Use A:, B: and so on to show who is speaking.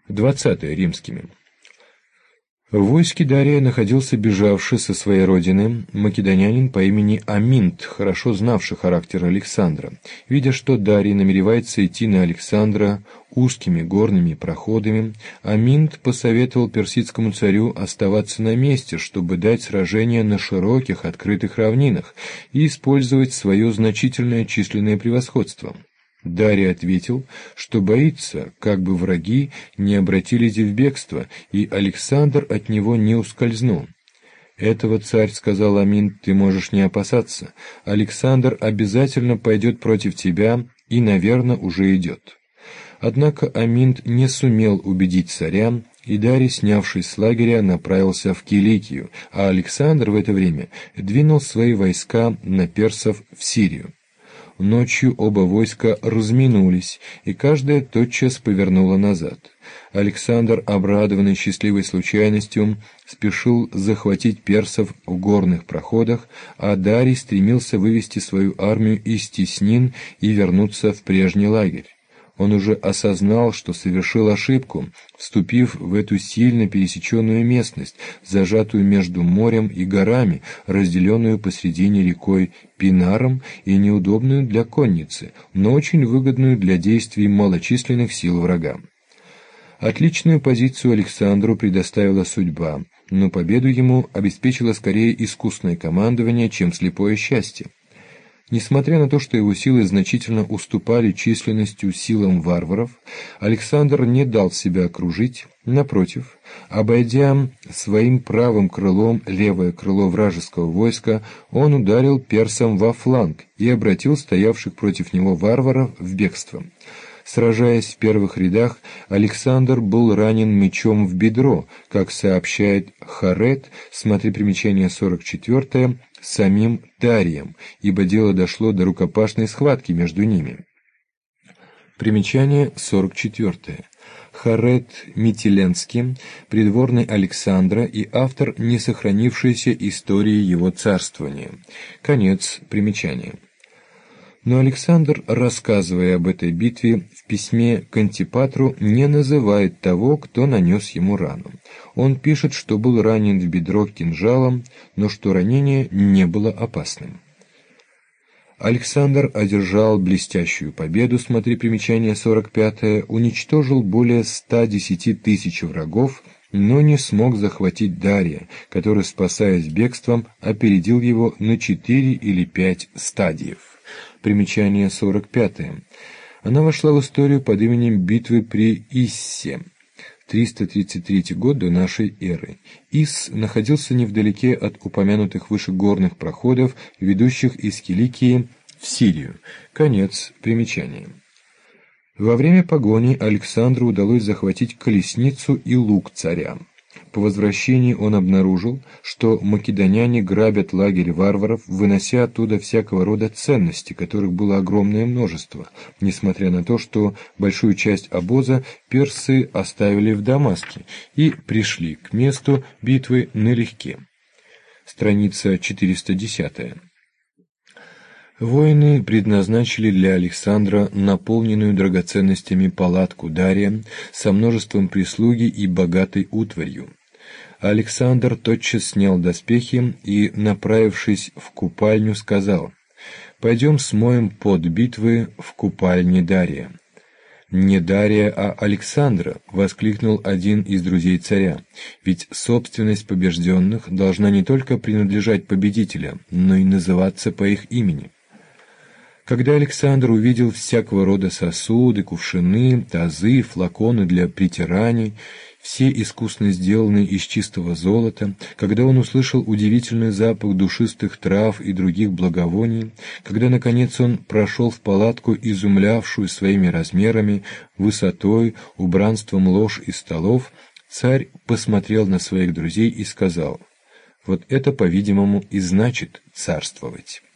A: 20 римскими. В войске Дария находился бежавший со своей родины македонянин по имени Аминт, хорошо знавший характер Александра. Видя, что Дарий намеревается идти на Александра узкими горными проходами, Аминт посоветовал персидскому царю оставаться на месте, чтобы дать сражение на широких открытых равнинах и использовать свое значительное численное превосходство. Дарий ответил, что боится, как бы враги не обратились в бегство, и Александр от него не ускользнул. «Этого, царь, — сказал Аминт, — ты можешь не опасаться. Александр обязательно пойдет против тебя и, наверное, уже идет». Однако Аминт не сумел убедить царя, и Дарий, снявшись с лагеря, направился в Киликию, а Александр в это время двинул свои войска на персов в Сирию. Ночью оба войска разминулись, и каждое тотчас повернуло назад. Александр, обрадованный счастливой случайностью, спешил захватить персов в горных проходах, а Дарий стремился вывести свою армию из теснин и вернуться в прежний лагерь. Он уже осознал, что совершил ошибку, вступив в эту сильно пересеченную местность, зажатую между морем и горами, разделенную посредине рекой Пинаром и неудобную для конницы, но очень выгодную для действий малочисленных сил врага. Отличную позицию Александру предоставила судьба, но победу ему обеспечило скорее искусное командование, чем слепое счастье. Несмотря на то, что его силы значительно уступали численностью силам варваров, Александр не дал себя окружить, напротив, обойдя своим правым крылом левое крыло вражеского войска, он ударил персам во фланг и обратил стоявших против него варваров в бегство. Сражаясь в первых рядах, Александр был ранен мечом в бедро, как сообщает Харет, смотри примечание 44, самим Дарием, ибо дело дошло до рукопашной схватки между ними. Примечание 44. Харет Митиленский, придворный Александра и автор несохранившейся истории его царствования. Конец примечания. Но Александр, рассказывая об этой битве в письме к Антипатру, не называет того, кто нанес ему рану. Он пишет, что был ранен в бедро кинжалом, но что ранение не было опасным. Александр одержал блестящую победу, смотри примечание 45, уничтожил более 110 тысяч врагов, но не смог захватить Дария, который, спасаясь бегством, опередил его на 4 или 5 стадиев. Примечание 45. Она вошла в историю под именем битвы при Иссе, 333 год до нашей эры. Исс находился невдалеке от упомянутых выше горных проходов, ведущих из Киликии в Сирию. Конец примечания. Во время погони Александру удалось захватить колесницу и лук царя. По возвращении он обнаружил, что македоняне грабят лагерь варваров, вынося оттуда всякого рода ценности, которых было огромное множество, несмотря на то, что большую часть обоза персы оставили в Дамаске и пришли к месту битвы налегке. Страница 410. Воины предназначили для Александра наполненную драгоценностями палатку Дария со множеством прислуги и богатой утварью. Александр тотчас снял доспехи и, направившись в купальню, сказал: «Пойдем смоем пот битвы в купальне Дария». «Не Дария, а Александра!» — воскликнул один из друзей царя. «Ведь собственность побежденных должна не только принадлежать победителям, но и называться по их имени». Когда Александр увидел всякого рода сосуды, кувшины, тазы, флаконы для притираний, все искусно сделанные из чистого золота, когда он услышал удивительный запах душистых трав и других благовоний, когда, наконец, он прошел в палатку, изумлявшую своими размерами, высотой, убранством лож и столов, царь посмотрел на своих друзей и сказал: «Вот это, по-видимому, и значит царствовать».